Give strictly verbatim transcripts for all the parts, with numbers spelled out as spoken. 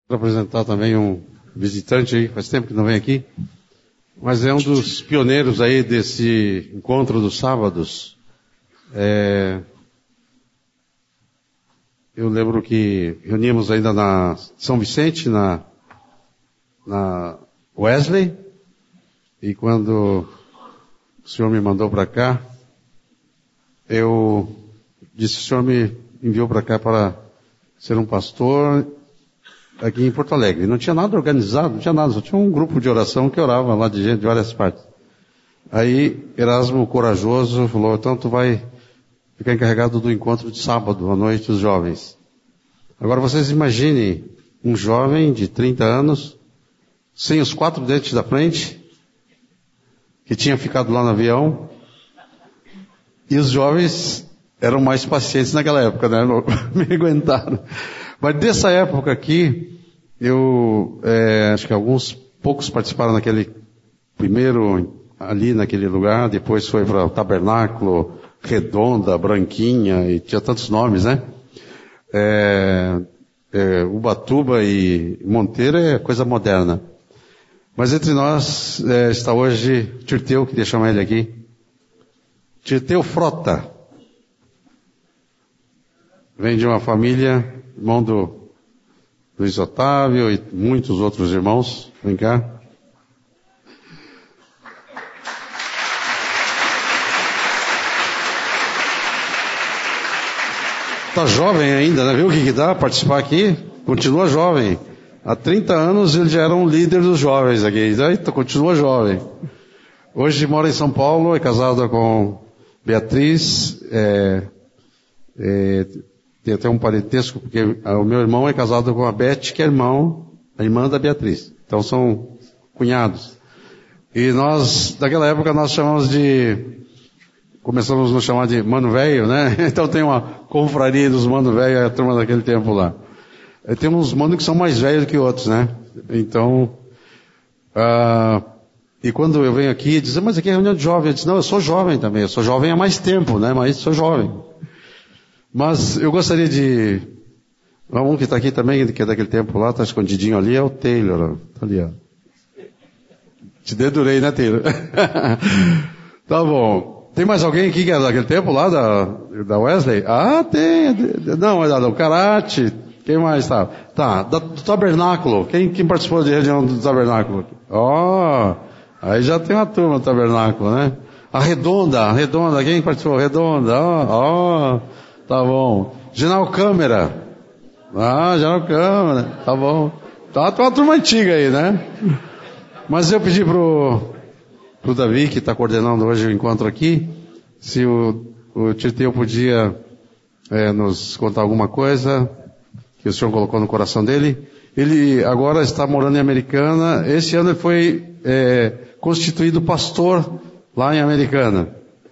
Quero apresentar também um visitante aí, faz tempo que não vem aqui, mas é um dos pioneiros aí desse encontro dos sábados. É... Eu lembro que reuníamos ainda na São Vicente, na, na Wesley, e quando o senhor me mandou para cá, eu disse, o senhor me enviou para cá para ser um pastor aqui em Porto Alegre. Não tinha nada organizado, não tinha nada, só tinha um grupo de oração que orava lá de gente de várias partes. Aí Erasmo, corajoso, falou, então tu vai ficar encarregado do encontro de sábado à noite dos jovens. Agora vocês imaginem um jovem de trinta anos, sem os quatro dentes da frente, que tinha ficado lá no avião, e os jovens eram mais pacientes naquela época, né? Não me aguentaram. Mas dessa época aqui, eu é, acho que alguns poucos participaram naquele primeiro, ali naquele lugar, depois foi para o Tabernáculo, Redonda, Branquinha, e tinha tantos nomes, né? É, é, Ubatuba e Monteiro é coisa moderna. Mas entre nós é, está hoje Tirteu, queria chamar ele aqui. Tirteu Frota. Vem de uma família, irmão do Luiz Otávio e muitos outros irmãos. Vem cá. Tá jovem ainda, né? Viu o que que dá participar aqui? Continua jovem. Há trinta anos ele já era um líder dos jovens aqui. Então, continua jovem. Hoje mora em São Paulo, é casado com Beatriz. É, é, tem até um parentesco, porque o meu irmão é casado com a Beth, que é irmão, a irmã da Beatriz. Então são cunhados. E nós, naquela época, nós chamamos de... Começamos a nos chamar de Mano Velho, né? Então tem uma confraria dos Mano Velho, a turma daquele tempo lá. E tem uns manos que são mais velhos que outros, né? Então, uh, e quando eu venho aqui, dizem, mas aqui é reunião de jovens. Eu disse, não, eu sou jovem também, eu sou jovem há mais tempo, né? Mas sou jovem. Mas eu gostaria de... Um que está aqui também, que é daquele tempo lá, está escondidinho ali, é o Taylor. Está ali, ó. Te dedurei, né, Taylor? Tá bom. Tem mais alguém aqui que é daquele tempo lá, da, da Wesley? Ah, tem. Não, é do Karate. Quem mais tá? Tá, do Tabernáculo. Quem, quem participou de reunião do Tabernáculo? Ó, oh, aí já tem uma turma do Tabernáculo, né? A Redonda, a Redonda. Quem participou? Redonda. Ó, oh, oh, tá bom. General Câmara. Ah, General Câmara. Tá bom. Tá, tem uma turma antiga aí, né? Mas eu pedi pro... para o Davi, que está coordenando hoje o encontro aqui, se o, o Tirteu podia é, nos contar alguma coisa que o senhor colocou no coração dele. Ele agora está morando em Americana. Esse ano ele foi é, constituído pastor lá em Americana.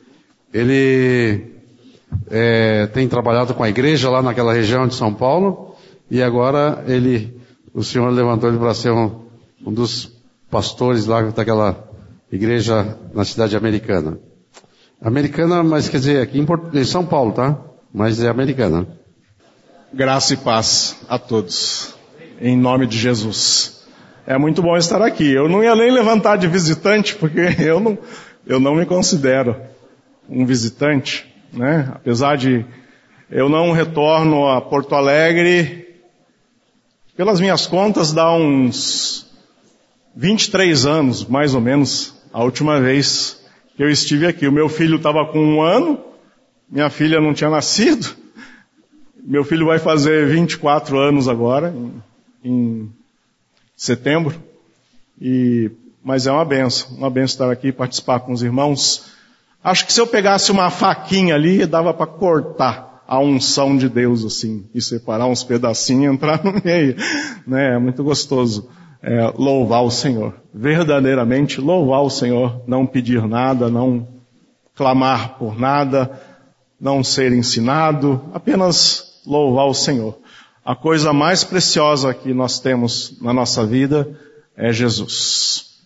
Ele é, tem trabalhado com a igreja lá naquela região de São Paulo, e agora ele, o senhor levantou ele para ser um, um dos pastores lá daquela igreja na cidade americana. Americana, mas quer dizer, aqui em, Port... em São Paulo, tá? Mas é americana. Graça e paz a todos. Em nome de Jesus. É muito bom estar aqui. Eu não ia nem levantar de visitante, porque eu não, eu não me considero um visitante, né? Apesar de eu não retorno a Porto Alegre, pelas minhas contas, dá uns vinte e três anos, mais ou menos, a última vez que eu estive aqui. O meu filho estava com um ano, minha filha não tinha nascido. Meu filho vai fazer vinte e quatro anos agora, em, em setembro. E, mas é uma benção, uma benção estar aqui e participar com os irmãos. Acho que se eu pegasse uma faquinha ali, dava para cortar a unção de Deus assim, e separar uns pedacinhos e entrar no meio. Né? É muito gostoso. É, louvar o Senhor, verdadeiramente louvar o Senhor, não pedir nada, não clamar por nada, não ser ensinado, apenas louvar o Senhor. A coisa mais preciosa que nós temos na nossa vida é Jesus.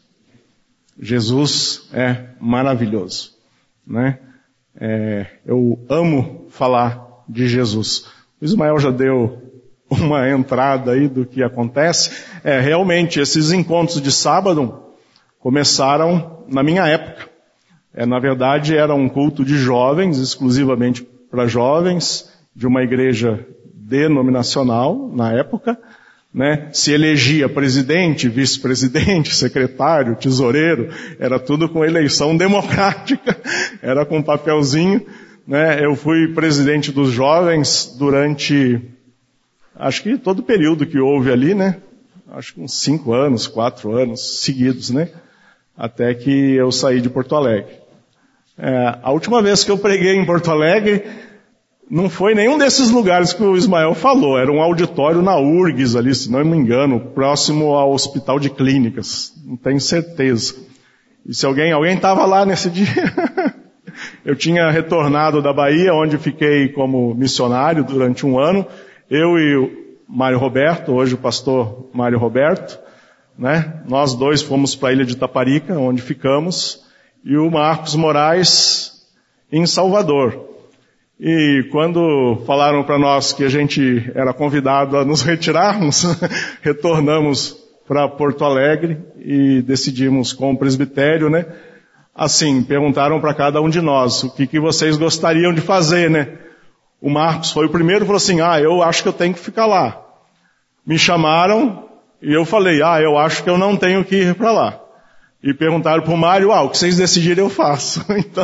Jesus é maravilhoso, né? É, eu amo falar de Jesus. O Ismael já deu uma entrada aí do que acontece. É, realmente, esses encontros de sábado começaram na minha época. É, na verdade, era um culto de jovens, exclusivamente para jovens, de uma igreja denominacional, na época, né? Se elegia presidente, vice-presidente, secretário, tesoureiro, era tudo com eleição democrática, era com papelzinho, né? Eu fui presidente dos jovens durante, acho que todo o período que houve ali, né? Acho que uns cinco anos, quatro anos seguidos, né? Até que eu saí de Porto Alegre. É, a última vez que eu preguei em Porto Alegre, não foi nenhum desses lugares que o Ismael falou, era um auditório na U R G S ali, se não me engano, próximo ao Hospital de Clínicas, não tenho certeza. E se alguém, alguém estava lá nesse dia? Eu tinha retornado da Bahia, onde fiquei como missionário durante um ano, eu e o Mário Roberto, hoje o pastor Mário Roberto, né? Nós dois fomos para a ilha de Itaparica, onde ficamos, e o Marcos Moraes em Salvador. E quando falaram para nós que a gente era convidado a nos retirarmos, retornamos para Porto Alegre e decidimos com o presbitério, né? Assim, perguntaram para cada um de nós, o que, que vocês gostariam de fazer, né? O Marcos foi o primeiro e falou assim, ah, eu acho que eu tenho que ficar lá. Me chamaram e eu falei, ah, eu acho que eu não tenho que ir para lá. E perguntaram para o Mário, ah, o que vocês decidirem eu faço. Então...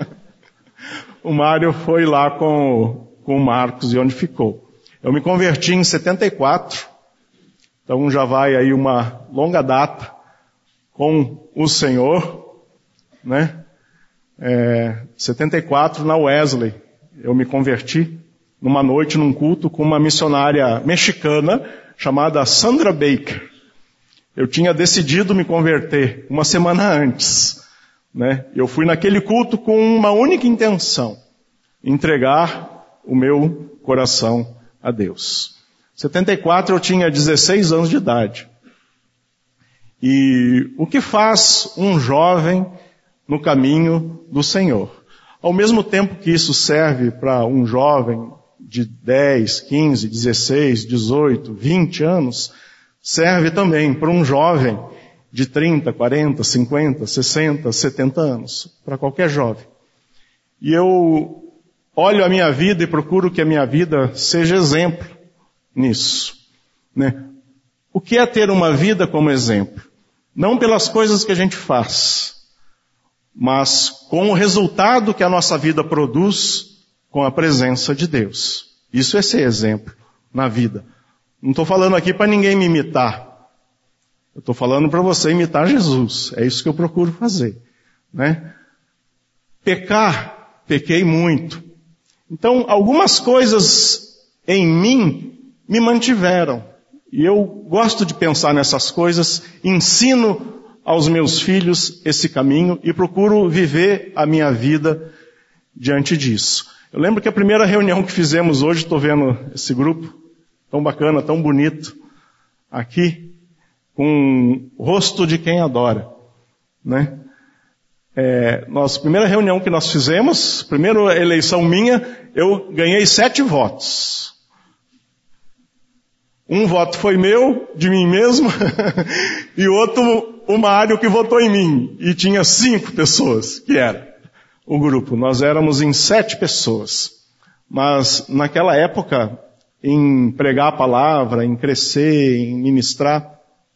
O Mário foi lá com, com o Marcos e onde ficou. Eu me converti em setenta e quatro, então já vai aí uma longa data com o Senhor, né? É, setenta e quatro na Wesley, eu me converti numa noite, num culto com uma missionária mexicana chamada Sandra Baker. Eu tinha decidido me converter uma semana antes. Né? Eu fui naquele culto com uma única intenção, entregar o meu coração a Deus. Em setenta e quatro eu tinha dezesseis anos de idade. E o que faz um jovem no caminho do Senhor? Ao mesmo tempo que isso serve para um jovem de dez, quinze, dezesseis, dezoito, vinte anos, serve também para um jovem de trinta, quarenta, cinquenta, sessenta, setenta anos, para qualquer jovem. E eu olho a minha vida e procuro que a minha vida seja exemplo nisso, né? O que é ter uma vida como exemplo? Não pelas coisas que a gente faz, mas com o resultado que a nossa vida produz com a presença de Deus. Isso é ser exemplo na vida. Não estou falando aqui para ninguém me imitar. Eu estou falando para você imitar Jesus. É isso que eu procuro fazer, né? Pecar, pequei muito. Então, algumas coisas em mim me mantiveram. E eu gosto de pensar nessas coisas, ensino aos meus filhos esse caminho e procuro viver a minha vida diante disso. Eu lembro que a primeira reunião que fizemos hoje, estou vendo esse grupo tão bacana, tão bonito, aqui, com o rosto de quem adora, né? É, nossa primeira reunião que nós fizemos, primeira eleição minha, eu ganhei sete votos. Um voto foi meu, de mim mesmo, e outro, o Mário que votou em mim. E tinha cinco pessoas, que era o grupo. Nós éramos em sete pessoas. Mas naquela época, em pregar a palavra, em crescer, em ministrar,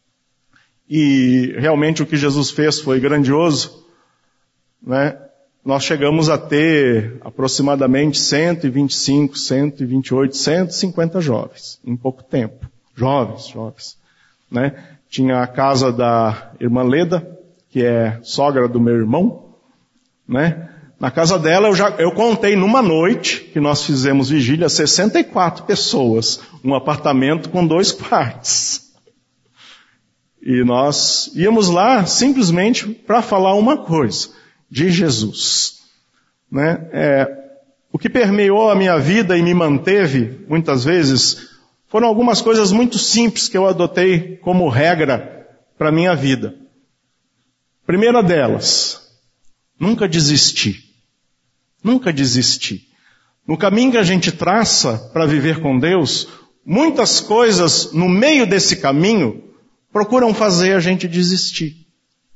e realmente o que Jesus fez foi grandioso, né? Nós chegamos a ter aproximadamente cento e vinte e cinco, cento e vinte e oito, cento e cinquenta jovens, em pouco tempo. Jovens, jovens, né? Tinha a casa da irmã Leda, que é sogra do meu irmão, né? Na casa dela eu já, eu contei numa noite que nós fizemos vigília, sessenta e quatro pessoas, um apartamento com dois quartos. E nós íamos lá simplesmente para falar uma coisa, de Jesus. Né? É, o que permeou a minha vida e me manteve, muitas vezes, foram algumas coisas muito simples que eu adotei como regra para a minha vida. Primeira delas, nunca desistir. Nunca desistir. No caminho que a gente traça para viver com Deus, muitas coisas no meio desse caminho procuram fazer a gente desistir.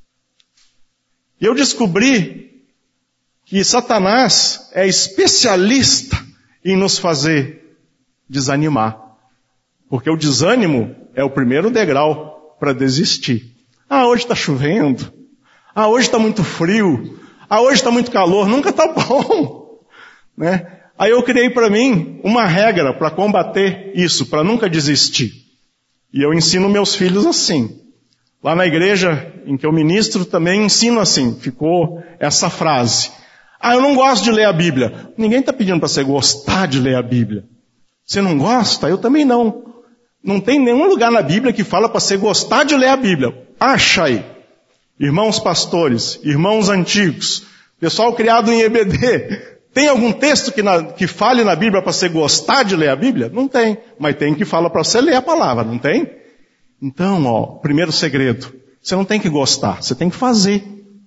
E eu descobri que Satanás é especialista em nos fazer desanimar. Porque o desânimo é o primeiro degrau para desistir. Ah, hoje está chovendo. Ah, hoje está muito frio. Ah, hoje está muito calor. Nunca está bom. Né? Aí eu criei para mim uma regra para combater isso, para nunca desistir. E eu ensino meus filhos assim. Lá na igreja em que eu ministro também ensino assim. Ficou essa frase. Ah, eu não gosto de ler a Bíblia. Ninguém está pedindo para você gostar de ler a Bíblia. Você não gosta? Eu também não. Não tem nenhum lugar na Bíblia que fala para você gostar de ler a Bíblia. Acha aí. Irmãos pastores, irmãos antigos, pessoal criado em E B D, tem algum texto que, na, que fale na Bíblia para você gostar de ler a Bíblia? Não tem. Mas tem que fala para você ler a palavra, não tem? Então, ó, primeiro segredo. Você não tem que gostar, você tem que fazer.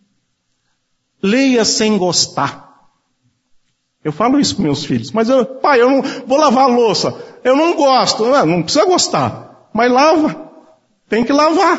Leia sem gostar. Eu falo isso para meus filhos. Mas, eu, pai, eu não vou lavar a louça. Eu não gosto. Não, não precisa gostar. Mas lava. Tem que lavar.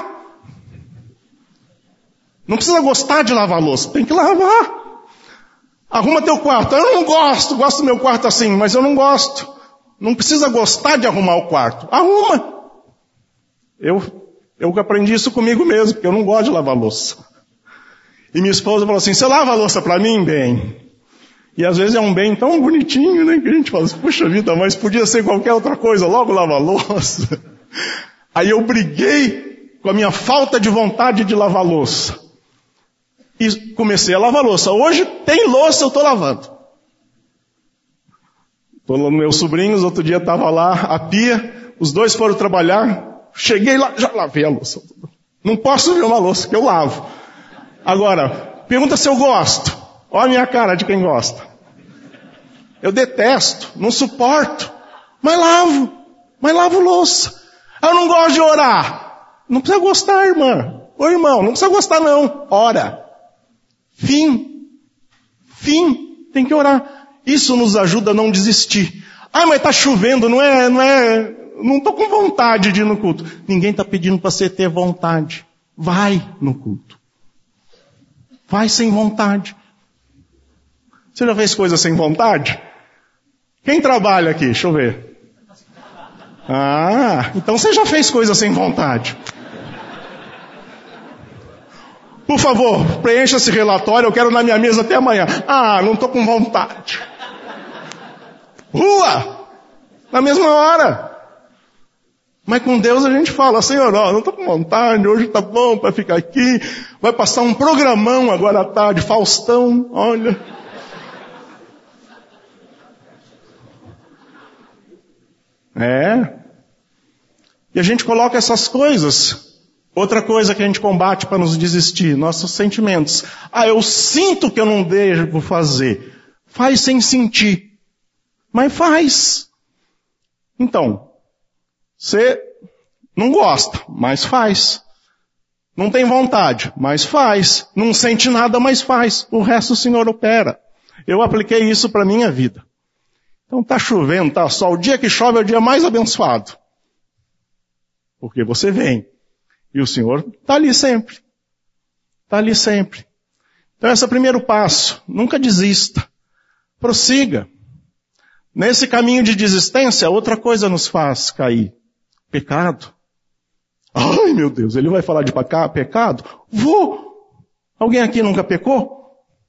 Não precisa gostar de lavar a louça. Tem que lavar. Arruma teu quarto. Eu não gosto. Gosto do meu quarto assim, mas eu não gosto. Não precisa gostar de arrumar o quarto. Arruma. Eu, eu aprendi isso comigo mesmo, porque eu não gosto de lavar a louça. E minha esposa falou assim, você lava a louça para mim, bem? E às vezes é um bem tão bonitinho, né, que a gente fala assim, puxa vida, mas podia ser qualquer outra coisa, logo lava a louça. Aí eu briguei com a minha falta de vontade de lavar a louça. E comecei a lavar a louça. Hoje tem louça, eu estou lavando. Estou lá nos meus sobrinhos, outro dia estava lá a pia, os dois foram trabalhar, cheguei lá, já lavei a louça. Não posso ver uma louça que eu lavo. Agora, pergunta se eu gosto. Olha a minha cara de quem gosta. Eu detesto, não suporto, mas lavo, mas lavo louça. Eu não gosto de orar. Não precisa gostar, irmã. Ô irmão, não precisa gostar não. Ora. Fim. Fim. Tem que orar. Isso nos ajuda a não desistir. Ah, mas está chovendo, não é, não é, não estou com vontade de ir no culto. Ninguém está pedindo para você ter vontade. Vai no culto. Vai sem vontade. Você já fez coisa sem vontade? Quem trabalha aqui? Deixa eu ver. Ah, então você já fez coisa sem vontade. Por favor, preencha esse relatório, eu quero na minha mesa até amanhã. Ah, não estou com vontade. Rua! Na mesma hora. Mas com Deus a gente fala, Senhor, ó, não estou com vontade, hoje está bom para ficar aqui. Vai passar um programão agora à tarde, Faustão, olha. É. E a gente coloca essas coisas. Outra coisa que a gente combate para nos desistir, nossos sentimentos. Ah, eu sinto que eu não devo fazer. Faz sem sentir. Mas faz. Então, você não gosta, mas faz. Não tem vontade, mas faz. Não sente nada, mas faz. O resto o Senhor opera. Eu apliquei isso para a minha vida. Então está chovendo, está sol. O dia que chove é o dia mais abençoado. Porque você vem. E o Senhor está ali sempre. Está ali sempre. Então esse é o primeiro passo. Nunca desista. Prossiga. Nesse caminho de desistência, outra coisa nos faz cair. Pecado. Ai meu Deus, ele vai falar de pecado? Vou. Alguém aqui nunca pecou?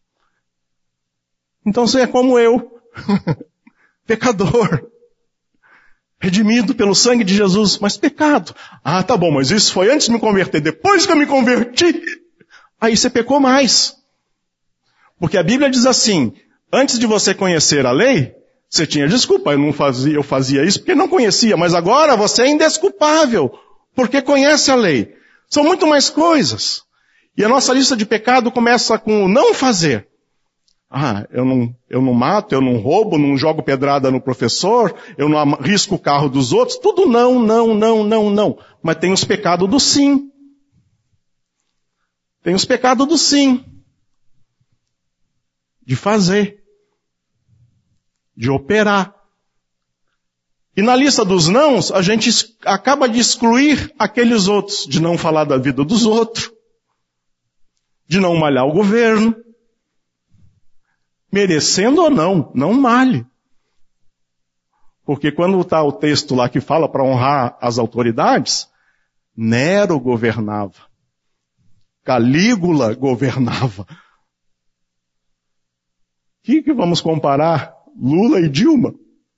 Então você é como eu. Pecador, redimido pelo sangue de Jesus, mas pecado. Ah, tá bom, mas isso foi antes de me converter. Depois que eu me converti, aí você pecou mais. Porque a Bíblia diz assim, antes de você conhecer a lei, você tinha desculpa, eu não fazia, eu fazia isso porque não conhecia, mas agora você é indesculpável, porque conhece a lei. São muito mais coisas. E a nossa lista de pecado começa com o não fazer. Ah, eu não, eu não mato, eu não roubo, não jogo pedrada no professor, eu não arrisco o carro dos outros, tudo não, não, não, não, não. Mas tem os pecados do sim. Tem os pecados do sim. De fazer. De operar. E na lista dos nãos, a gente acaba de excluir aqueles outros, de não falar da vida dos outros, de não malhar o governo, merecendo ou não, não malhe. Porque quando está o texto lá que fala para honrar as autoridades, Nero governava, Calígula governava. O que, que vamos comparar Lula e Dilma?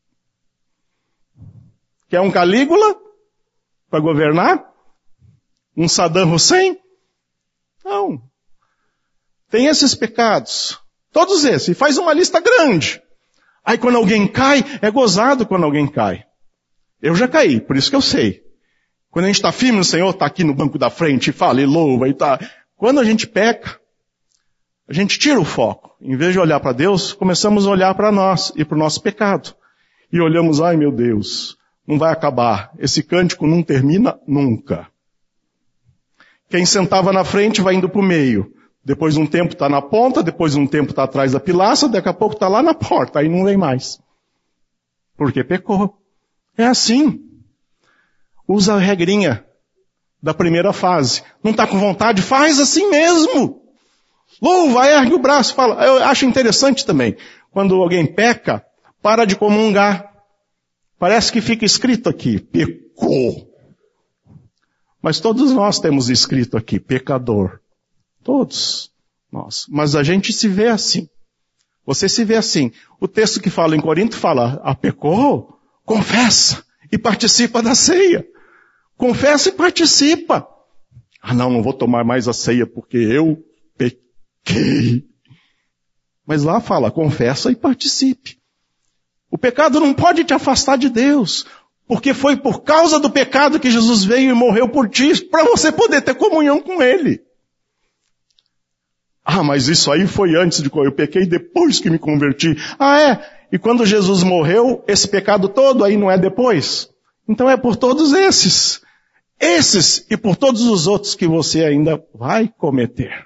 Quer um Calígula para governar? Um Saddam Hussein? Não. Tem esses pecados. Todos esses. E faz uma lista grande. Aí quando alguém cai, é gozado quando alguém cai. Eu já caí, por isso que eu sei. Quando a gente está firme no Senhor, está aqui no banco da frente e fala e louva e tá. Quando a gente peca, a gente tira o foco. Em vez de olhar para Deus, começamos a olhar para nós e para o nosso pecado. E olhamos, ai meu Deus, não vai acabar. Esse cântico não termina nunca. Quem sentava na frente vai indo para o meio. Depois de um tempo está na ponta, depois de um tempo está atrás da pilastra, daqui a pouco está lá na porta, aí não vem mais. Porque pecou. É assim. Usa a regrinha da primeira fase. Não está com vontade? Faz assim mesmo. Louva, ergue o braço, fala. Eu acho interessante também, quando alguém peca, para de comungar. Parece que fica escrito aqui, pecou. Mas todos nós temos escrito aqui, pecador. Todos nós. Mas a gente se vê assim. Você se vê assim. O texto que fala em Corinto fala, ah, pecou? Confessa e participa da ceia. Confessa e participa. Ah, não, não vou tomar mais a ceia porque eu pequei. Mas lá fala, confessa e participe. O pecado não pode te afastar de Deus. Porque foi por causa do pecado que Jesus veio e morreu por ti, para você poder ter comunhão com Ele. Ah, mas isso aí foi antes de eu pequei, depois que me converti. Ah, é? E quando Jesus morreu, esse pecado todo aí não é depois? Então é por todos esses. Esses e por todos os outros que você ainda vai cometer.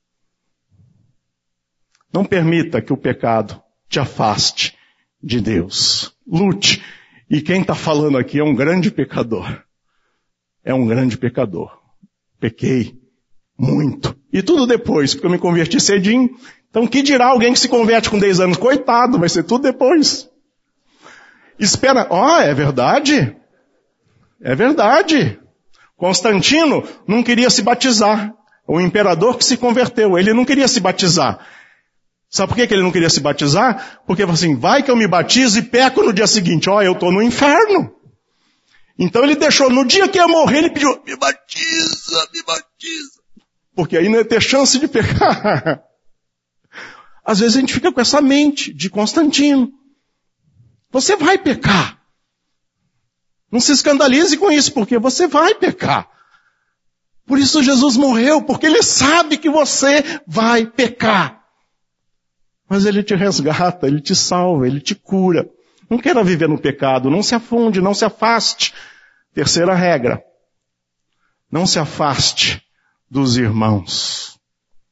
Não permita que o pecado te afaste de Deus. Lute. E quem está falando aqui é um grande pecador. É um grande pecador. Pequei muito. E tudo depois, porque eu me converti cedinho. Então que dirá alguém que se converte com dez anos? Coitado, vai ser tudo depois. Espera, ó, oh, é verdade? É verdade. Constantino não queria se batizar. O imperador que se converteu, ele não queria se batizar. Sabe por que ele não queria se batizar? Porque ele falou assim, vai que eu me batizo e peco no dia seguinte. Ó, oh, eu estou no inferno. Então ele deixou, no dia que ia morrer, ele pediu, me batiza, me batiza. Porque aí não ia ter chance de pecar. Às vezes a gente fica com essa mente de Constantino. Você vai pecar. Não se escandalize com isso, porque você vai pecar. Por isso Jesus morreu, porque Ele sabe que você vai pecar. Mas Ele te resgata, Ele te salva, Ele te cura. Não queira viver no pecado, não se afunde, não se afaste. Terceira regra. Não se afaste dos irmãos.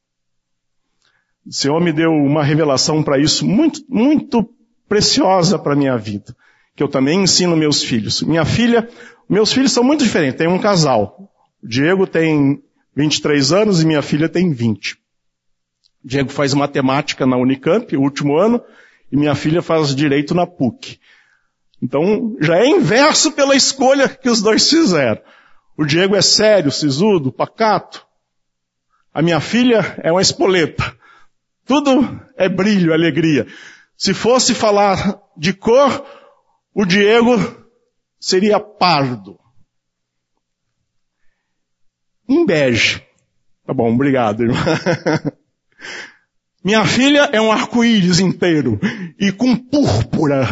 O Senhor me deu uma revelação para isso muito, muito preciosa para a minha vida. Que eu também ensino meus filhos. Minha filha, meus filhos são muito diferentes, tem um casal. O Diego tem vinte e três anos e minha filha tem vinte. O Diego faz matemática na Unicamp, o último ano, e minha filha faz direito na P U C. Então, já é inverso pela escolha que os dois fizeram. O Diego é sério, sisudo, pacato. A minha filha é uma espoleta. Tudo é brilho, alegria. Se fosse falar de cor, o Diego seria pardo. Em bege. Tá bom, obrigado, irmã. Minha filha é um arco-íris inteiro. E com púrpura.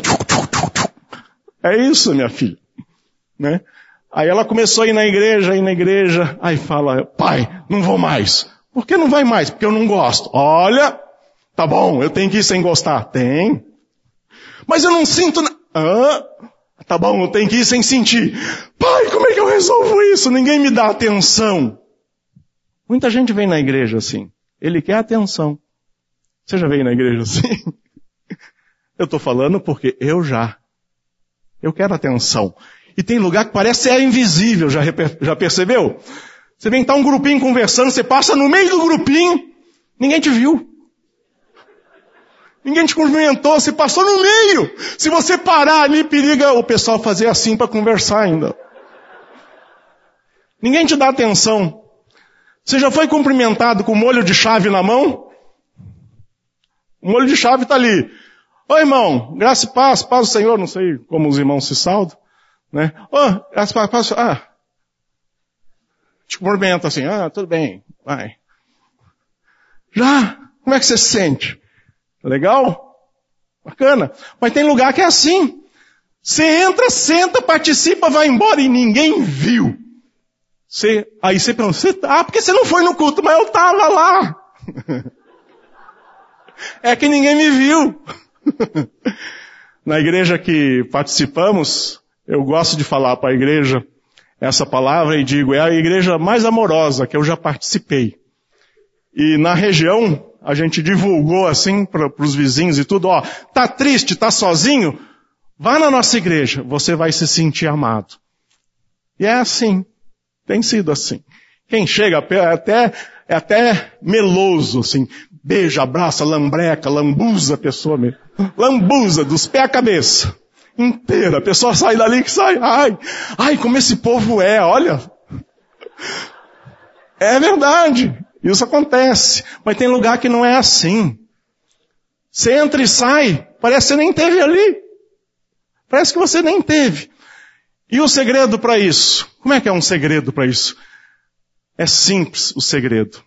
É isso, minha filha. Né? Aí ela começou a ir na igreja, ir na igreja. Aí fala, pai, não vou mais. Por que não vai mais? Porque eu não gosto. Olha, tá bom, eu tenho que ir sem gostar. Tem. Mas eu não sinto... Na... Ah, tá bom, eu tenho que ir sem sentir. Pai, como é que eu resolvo isso? Ninguém me dá atenção. Muita gente vem na igreja assim. Ele quer atenção. Você já veio na igreja assim? Eu estou falando porque eu já. Eu quero atenção. E tem lugar que parece ser invisível, já, já percebeu? Você vem estar um grupinho conversando, você passa no meio do grupinho, ninguém te viu. Ninguém te cumprimentou, você passou no meio. Se você parar ali, periga o pessoal fazer assim para conversar ainda. Ninguém te dá atenção. Você já foi cumprimentado com molho de chave na mão? O molho de chave está ali. Ô irmão, graça e paz, paz do Senhor, não sei como os irmãos se saudam, né? Ô, graça e paz, paz, ah. Te cumprimenta assim, ah, tudo bem, vai. Já? Como é que você se sente? Legal? Bacana. Mas tem lugar que é assim. Você entra, senta, participa, vai embora e ninguém viu. Você, aí você pergunta, você, ah, porque você não foi no culto, mas eu estava lá. É que ninguém me viu. Na igreja que participamos, eu gosto de falar para a igreja essa palavra e digo, é a igreja mais amorosa que eu já participei. E na região, a gente divulgou assim para os vizinhos e tudo, ó, tá triste, tá sozinho? Vá na nossa igreja, você vai se sentir amado. E é assim, tem sido assim. Quem chega é até, é até meloso, assim, beija, abraça, lambreca, lambuza a pessoa mesmo. Lambuza, dos pés à cabeça. Inteira. A pessoa sai dali que sai, ai, ai, como esse povo é, olha. É verdade. Isso acontece. Mas tem lugar que não é assim. Você entra e sai, parece que você nem teve ali. Parece que você nem teve. E o segredo para isso? Como é que é um segredo para isso? É simples o segredo.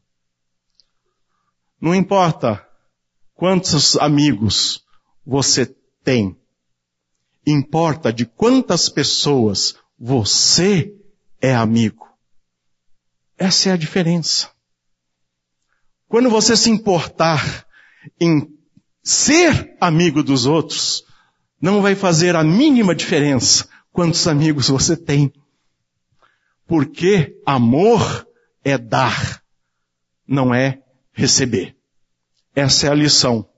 Não importa quantos amigos você tem. Importa de quantas pessoas você é amigo. Essa é a diferença. Quando você se importar em ser amigo dos outros, não vai fazer a mínima diferença quantos amigos você tem. Porque amor é dar, não é receber. Essa é a lição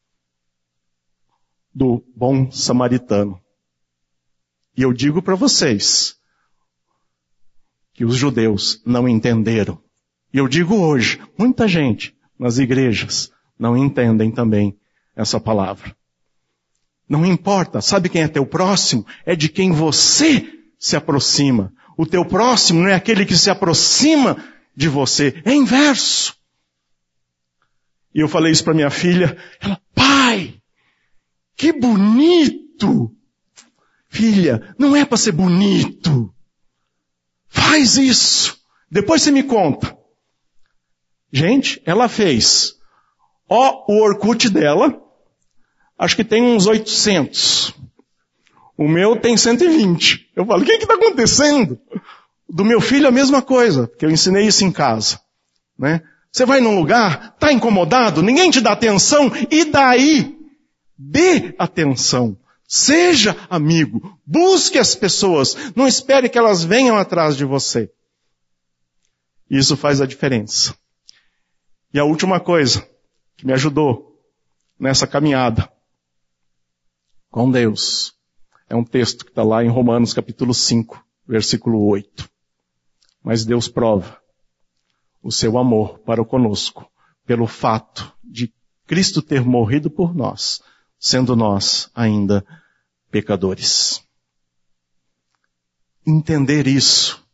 do bom samaritano. E eu digo para vocês que os judeus não entenderam. E eu digo hoje, muita gente nas igrejas não entendem também essa palavra. Não importa, sabe quem é teu próximo? É de quem você se aproxima. O teu próximo não é aquele que se aproxima de você, é inverso. E eu falei isso para minha filha, ela, pai, que bonito! Filha, não é para ser bonito. Faz isso. Depois você me conta. Gente, ela fez. Ó, o Orkut dela, acho que tem uns oitocentos. O meu tem cento e vinte. Eu falo, o que que está acontecendo? Do meu filho a mesma coisa, porque eu ensinei isso em casa. Né? Você vai num lugar, está incomodado, ninguém te dá atenção, e daí? Dê atenção. Seja amigo. Busque as pessoas. Não espere que elas venham atrás de você. Isso faz a diferença. E a última coisa que me ajudou nessa caminhada com Deus é um texto que está lá em Romanos capítulo cinco, versículo oito. Mas Deus prova o seu amor para conosco pelo fato de Cristo ter morrido por nós, sendo nós ainda pecadores. Entender isso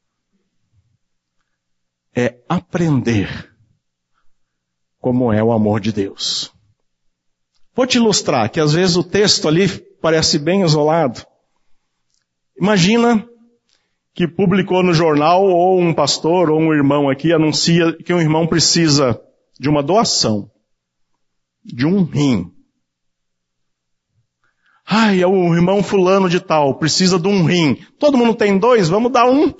é aprender como é o amor de Deus. Vou te ilustrar que às vezes o texto ali parece bem isolado. Imagina que publicou no jornal ou um pastor ou um irmão aqui anuncia que um irmão precisa de uma doação, de um rim. Ai, é o irmão fulano de tal, precisa de um rim. Todo mundo tem dois, vamos dar um.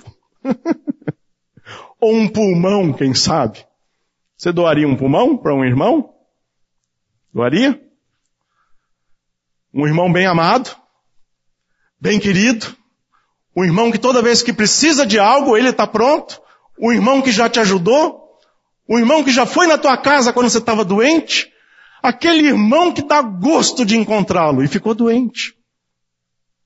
Ou um pulmão, quem sabe. Você doaria um pulmão para um irmão? Doaria? Um irmão bem amado, bem querido, um irmão que toda vez que precisa de algo, ele está pronto, um irmão que já te ajudou, um irmão que já foi na tua casa quando você estava doente, aquele irmão que dá gosto de encontrá-lo e ficou doente.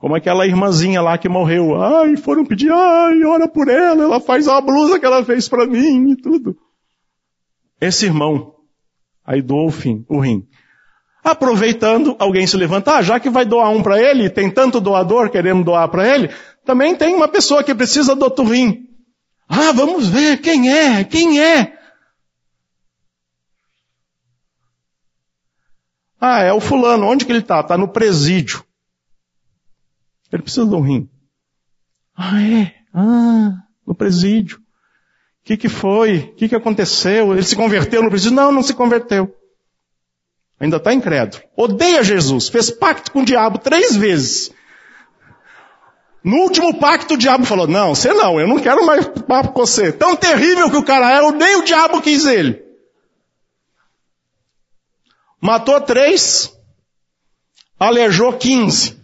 Como aquela irmãzinha lá que morreu. Ai, foram pedir, ai, ora por ela, ela faz a blusa que ela fez para mim e tudo. Esse irmão, aí doou o fim, o rim. Aproveitando, alguém se levanta, ah, já que vai doar um para ele, tem tanto doador querendo doar para ele, também tem uma pessoa que precisa do outro rim. Ah, vamos ver, quem é, quem é? Ah, é o fulano, onde que ele está? Está no presídio. Ele precisa de um rim. Ah, é? Ah, no presídio. O que que foi? O que que aconteceu? Ele se converteu no presídio? Não, não se converteu. Ainda está incrédulo. Odeia Jesus. Fez pacto com o diabo três vezes. No último pacto o diabo falou, não, você não, eu não quero mais papo com você. Tão terrível que o cara é, nem o diabo quis ele. Matou três, aleijou quinze.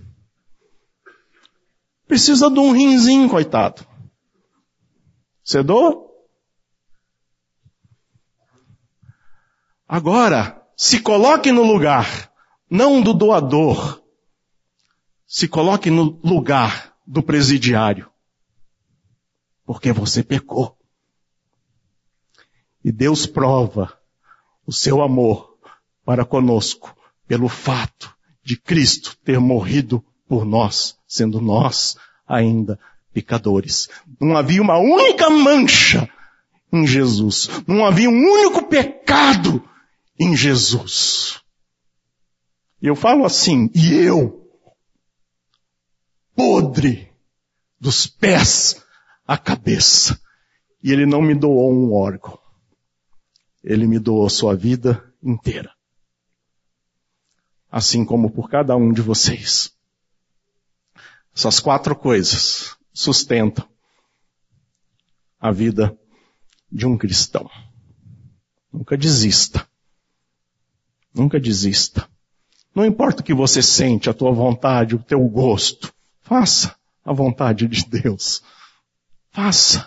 Precisa de um rinzinho, coitado. Você doa? Agora, se coloque no lugar, não do doador, se coloque no lugar do presidiário, porque você pecou. E Deus prova o seu amor para conosco, pelo fato de Cristo ter morrido por nós, sendo nós ainda pecadores. Não havia uma única mancha em Jesus. Não havia um único pecado em Jesus. E eu falo assim, e eu, podre dos pés à cabeça. E ele não me doou um órgão. Ele me doou sua vida inteira. Assim como por cada um de vocês. Essas quatro coisas sustentam a vida de um cristão. Nunca desista. Nunca desista. Não importa o que você sente, a tua vontade, o teu gosto. Faça a vontade de Deus. Faça.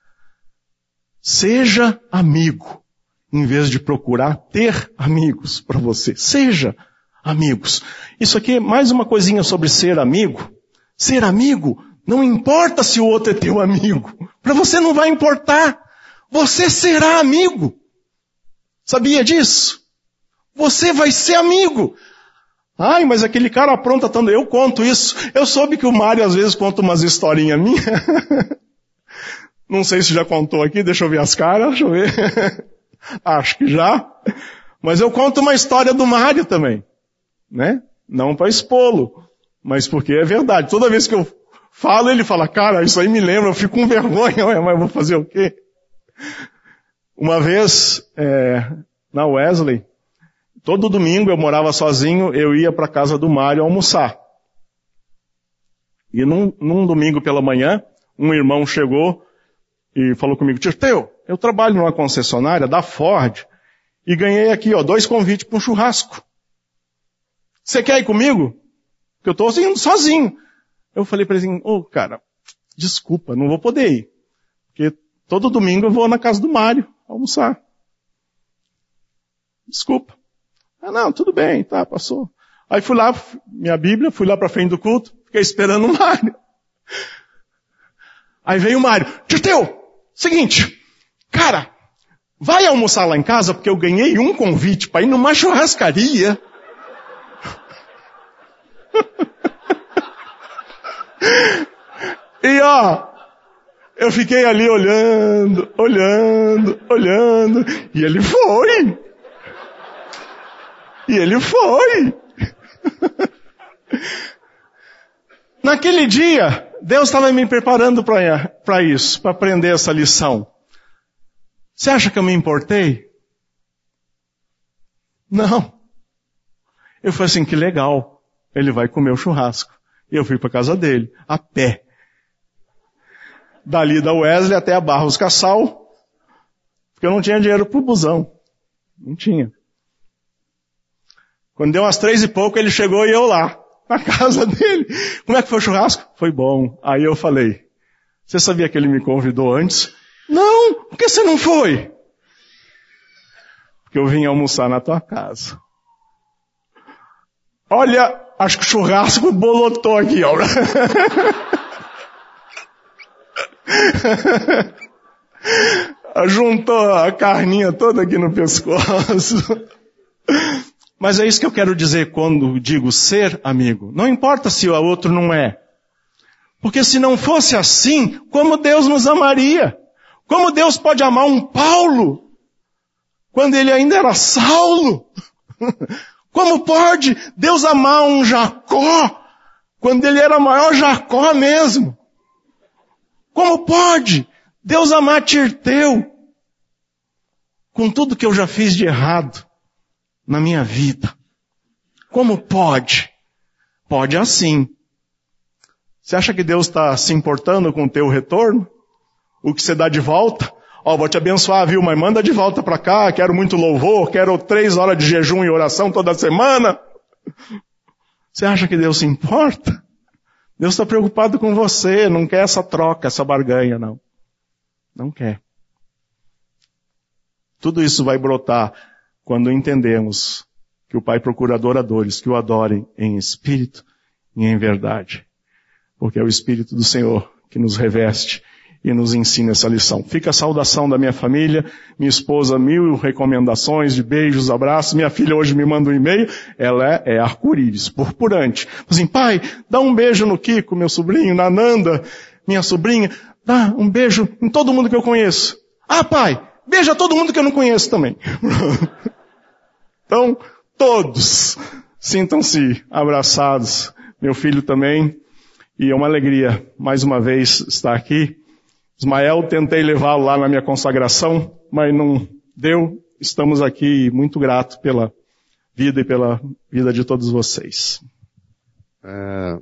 Seja amigo, em vez de procurar ter amigos para você. Seja amigos. Isso aqui é mais uma coisinha sobre ser amigo. Ser amigo, não importa se o outro é teu amigo. Para você não vai importar. Você será amigo. Sabia disso? Você vai ser amigo. Ai, mas aquele cara apronta tanto. Eu conto isso. Eu soube que o Mário às vezes conta umas historinhas minhas. Não sei se já contou aqui, deixa eu ver as caras, deixa eu ver. Acho que já. Mas eu conto uma história do Mário também. Né? Não para expô-lo, mas porque é verdade. Toda vez que eu falo, ele fala, cara, isso aí me lembra, eu fico com vergonha, mas eu vou fazer o quê? Uma vez, é, na Wesley, todo domingo eu morava sozinho, eu ia para a casa do Mário almoçar. E num, num domingo pela manhã, um irmão chegou e falou comigo, tio Teu, eu trabalho numa concessionária da Ford e ganhei aqui, ó, dois convites para um churrasco. Você quer ir comigo? Porque eu estou indo sozinho. Eu falei para ele assim, ô, oh, cara, desculpa, não vou poder ir. Porque todo domingo eu vou na casa do Mário almoçar. Desculpa. Ah, não, tudo bem, tá, passou. Aí fui lá, minha Bíblia, fui lá para frente do culto, fiquei esperando o Mário. Aí veio o Mário, tio Teu, seguinte, cara, vai almoçar lá em casa porque eu ganhei um convite para ir numa churrascaria. E ó, eu fiquei ali olhando, olhando, olhando, e ele foi. E ele foi. Naquele dia, Deus estava me preparando para isso, para aprender essa lição. Você acha que eu me importei? Não. Eu falei assim, que legal. Ele vai comer o churrasco. E eu fui para casa dele, a pé. Dali da Wesley até a Barros Cassal, porque eu não tinha dinheiro pro busão. Não tinha. Quando deu umas três e pouco, ele chegou e eu lá, na casa dele. Como é que foi o churrasco? Foi bom. Aí eu falei, você sabia que ele me convidou antes? Não, por que você não foi? Porque eu vim almoçar na tua casa. Olha Acho que o churrasco bolotou aqui, ó. Juntou a carninha toda aqui no pescoço. Mas é isso que eu quero dizer quando digo ser amigo. Não importa se o outro não é. Porque se não fosse assim, como Deus nos amaria? Como Deus pode amar um Paulo quando ele ainda era Saulo? Como pode Deus amar um Jacó quando ele era maior Jacó mesmo? Como pode Deus amar Tirteu com tudo que eu já fiz de errado na minha vida? Como pode? Pode assim. Você acha que Deus está se importando com o teu retorno? O que você dá de volta? Ó, oh, vou te abençoar, viu? Mas manda de volta para cá, quero muito louvor, quero três horas de jejum e oração toda semana. Você acha que Deus se importa? Deus está preocupado com você, não quer essa troca, essa barganha, não. Não quer. Tudo isso vai brotar quando entendemos que o Pai procura adoradores que o adorem em espírito e em verdade. Porque é o Espírito do Senhor que nos reveste e nos ensina essa lição. Fica a saudação da minha família, minha esposa, mil recomendações de beijos, abraços. Minha filha hoje me manda um e-mail, ela é, é arco-íris, purpurante. Assim, pai, dá um beijo no Kiko, meu sobrinho, na Nanda, minha sobrinha. Dá um beijo em todo mundo que eu conheço. Ah, pai, beija todo mundo que eu não conheço também. Então, todos sintam-se abraçados. Meu filho também. E é uma alegria, mais uma vez, estar aqui. Ismael, tentei levá-lo lá na minha consagração, mas não deu. Estamos aqui muito gratos pela vida e pela vida de todos vocês. É,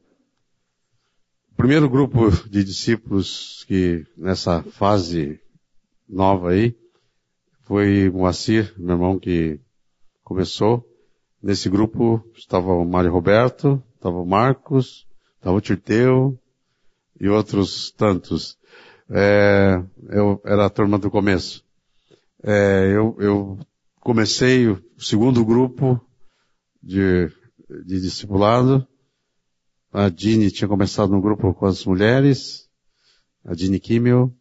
o primeiro grupo de discípulos que nessa fase nova aí foi Moacir, meu irmão, que começou. Nesse grupo estava o Mário Roberto, estava o Marcos, estava o Tirteu e outros tantos. É, eu era a turma do começo. É, eu, eu comecei o segundo grupo de, de discipulado. A Dini tinha começado no grupo com as mulheres, a Dini Kimmel,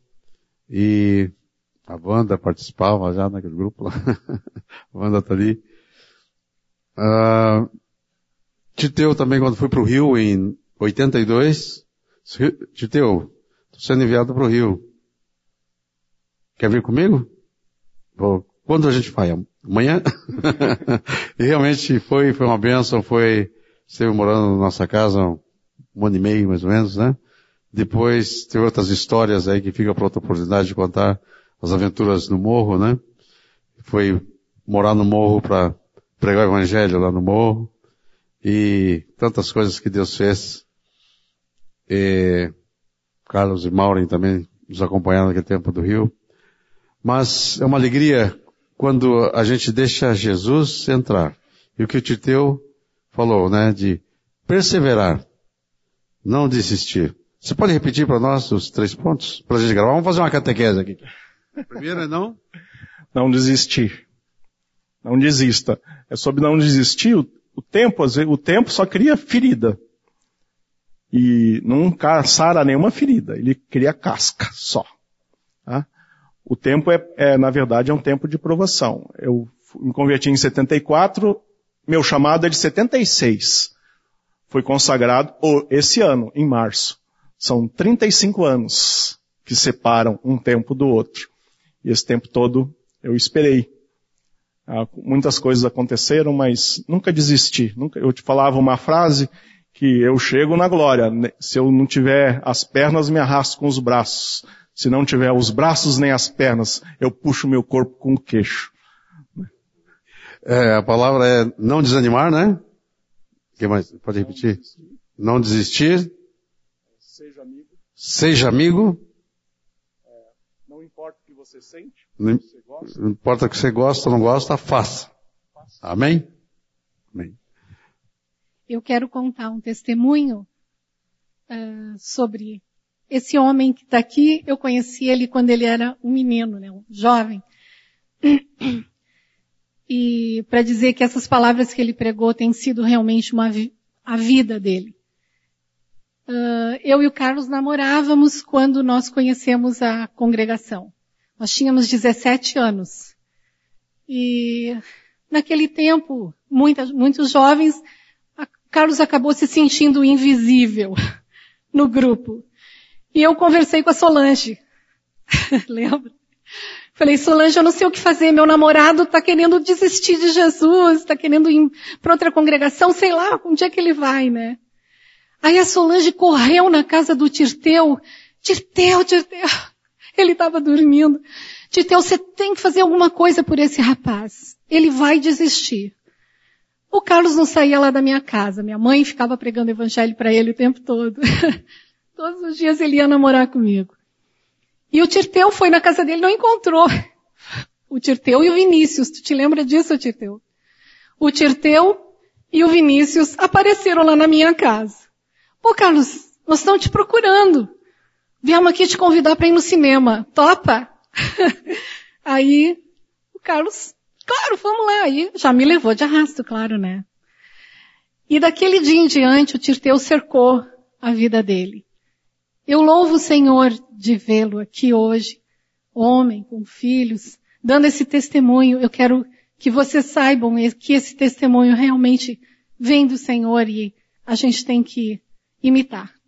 e a Wanda participava já naquele grupo lá. A Wanda tá ali. Uh, Tirteu também, quando fui pro Rio em oitenta e dois, Tirteu, estou sendo enviado para o Rio. Quer vir comigo? Vou. Quando a gente vai? Amanhã? E realmente foi, foi uma bênção, foi, esteve morando na nossa casa um, um ano e meio, mais ou menos, né? Depois teve outras histórias aí que fica para outra oportunidade de contar as aventuras no morro, né? Foi morar no morro para pregar o evangelho lá no morro. E tantas coisas que Deus fez. E Carlos e Maureen também nos acompanharam naquele tempo do Rio. Mas é uma alegria quando a gente deixa Jesus entrar. E o que o Tirteu falou, né, de perseverar, não desistir. Você pode repetir para nós os três pontos? Para a gente gravar. Vamos fazer uma catequese aqui. Primeiro é não? Não desistir. Não desista. É sobre não desistir. O, o tempo, às vezes, o tempo só cria ferida. E não sara nenhuma ferida. Ele cria casca só. Tá? O tempo é, é, na verdade, é um tempo de provação. Eu me converti em setenta e quatro, meu chamado é de setenta e seis. Foi consagrado oh, esse ano, em março. São trinta e cinco anos que separam um tempo do outro. E esse tempo todo eu esperei. Ah, muitas coisas aconteceram, mas nunca desisti. Nunca, eu te falava uma frase que eu chego na glória. Se eu não tiver as pernas, me arrasto com os braços. Se não tiver os braços nem as pernas, eu puxo meu corpo com o queixo. É, a palavra é não desanimar, né? O que mais? Pode repetir? Não desistir. Seja amigo. Seja amigo. É, não importa o que você sente. Não, você gosta. Não importa o que você gosta ou não gosta, faça. faça. Amém? Amém. Eu quero contar um testemunho uh, sobre esse homem que está aqui. Eu conheci ele quando ele era um menino, né, um jovem. E para dizer que essas palavras que ele pregou têm sido realmente uma a vida dele. Uh, eu e o Carlos namorávamos quando nós conhecemos a congregação. Nós tínhamos dezessete anos. E naquele tempo, muitas, muitos jovens, a Carlos acabou se sentindo invisível no grupo. E eu conversei com a Solange. Lembra? Falei, Solange, eu não sei o que fazer. Meu namorado está querendo desistir de Jesus, está querendo ir para outra congregação, sei lá, onde é que ele vai, né? Aí a Solange correu na casa do Tirteu. Tirteu, Tirteu. Ele estava dormindo. Tirteu, você tem que fazer alguma coisa por esse rapaz. Ele vai desistir. O Carlos não saía lá da minha casa. Minha mãe ficava pregando evangelho para ele o tempo todo. Todos os dias ele ia namorar comigo. E o Tirteu foi na casa dele e não encontrou. O Tirteu e o Vinícius. Tu te lembra disso, Tirteu? O Tirteu e o Vinícius apareceram lá na minha casa. Pô, Carlos, nós estamos te procurando. Viemos aqui te convidar para ir no cinema. Topa? Aí, o Carlos, claro, vamos lá. Aí já me levou de arrasto, claro, né? E daquele dia em diante, o Tirteu cercou a vida dele. Eu louvo o Senhor de vê-lo aqui hoje, homem, com filhos, dando esse testemunho. Eu quero que vocês saibam que esse testemunho realmente vem do Senhor e a gente tem que imitar.